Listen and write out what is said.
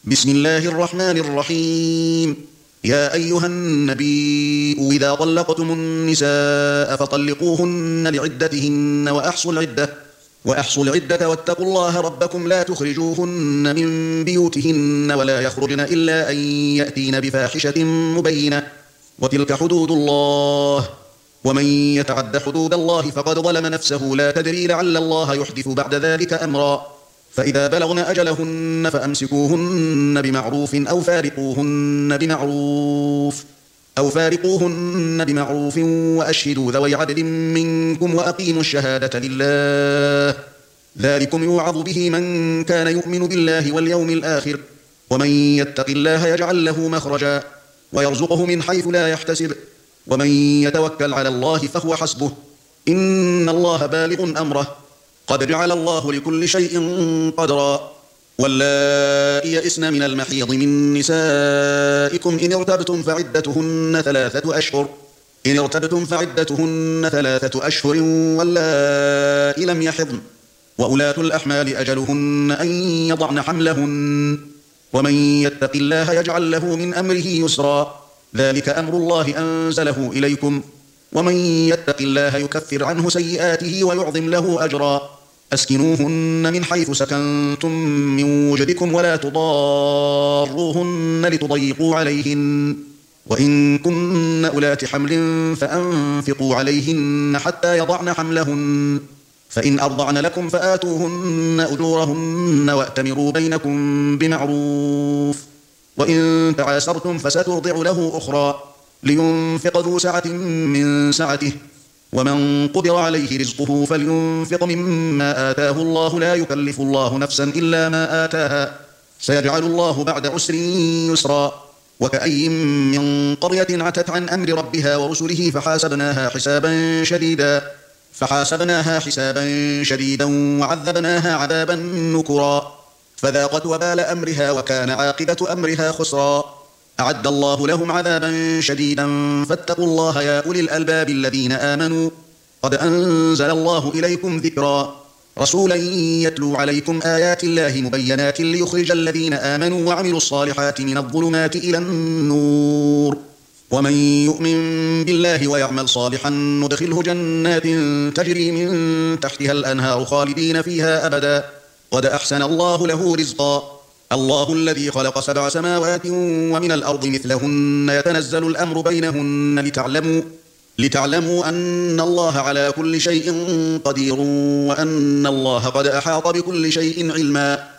بسم الله الرحمن الرحيم. يا أيها النبي إذا طلقتم النساء فطلقوهن لعدتهن وأحصوا العدة واتقوا الله ربكم لا تخرجوهن من بيوتهن ولا يخرجن إلا أن يأتين بفاحشة مبينة وتلك حدود الله ومن يتعد حدود الله فقد ظلم نفسه لا تدري لعل الله يحدث بعد ذلك أمرا. فإذا بلغن أجلهن فأمسكوهن بمعروف أو فارقوهن بمعروف وأشهدوا ذوي عدل منكم وأقيموا الشهادة لله ذلكم يوعظ به من كان يؤمن بالله واليوم الآخر ومن يتق الله يجعل له مخرجا ويرزقه من حيث لا يحتسب ومن يتوكل على الله فهو حسبه إن الله بالغ أمره قد جعل الله لكل شيء قدرا. واللائي يئسن من المحيض من نسائكم إن ارتبتم فعدتهن 3 أشهر واللائي لم يحضن وأولاة الأحمال أجلهن أن يضعن حملهن ومن يتق الله يجعل له من أمره يسرا ذلك أمر الله أنزله إليكم ومن يتق الله يكفر عنه سيئاته ويعظم له أجرا. أسكنوهن من حيث سكنتم من وجدكم ولا تضاروهن لتضيقوا عليهن وإن كن أولات حمل فأنفقوا عليهن حتى يضعن حملهن فإن أرضعن لكم فآتوهن أجورهن وأتمروا بينكم بمعروف وإن تعاسرتم فسترضع له أخرى لينفق ذو سعة من سعته ومن قدر عليه رزقه فلينفق مما آتاه الله لا يكلف الله نفسا إلا ما آتاها سيجعل الله بعد عسر يسرا. وكأي من قرية عتت عن أمر ربها ورسله فحاسبناها حسابا شديدا وعذبناها عذابا نكرا فذاقت وبال أمرها وكان عاقبة أمرها خسرا. أعد الله لهم عذابا شديدا فاتقوا الله يا أولي الألباب الذين آمنوا قد أنزل الله إليكم ذكرا رسولا يتلو عليكم آيات الله مبينات ليخرج الذين آمنوا وعملوا الصالحات من الظلمات إلى النور ومن يؤمن بالله ويعمل صالحا ندخله جنات تجري من تحتها الأنهار خالدين فيها أبدا قد أحسن الله له رزقا. الله الذي خلق 7 سماوات ومن الأرض مثلهن يتنزل الأمر بينهن لتعلموا أن الله على كل شيء قدير وأن الله قد أحاط بكل شيء علما.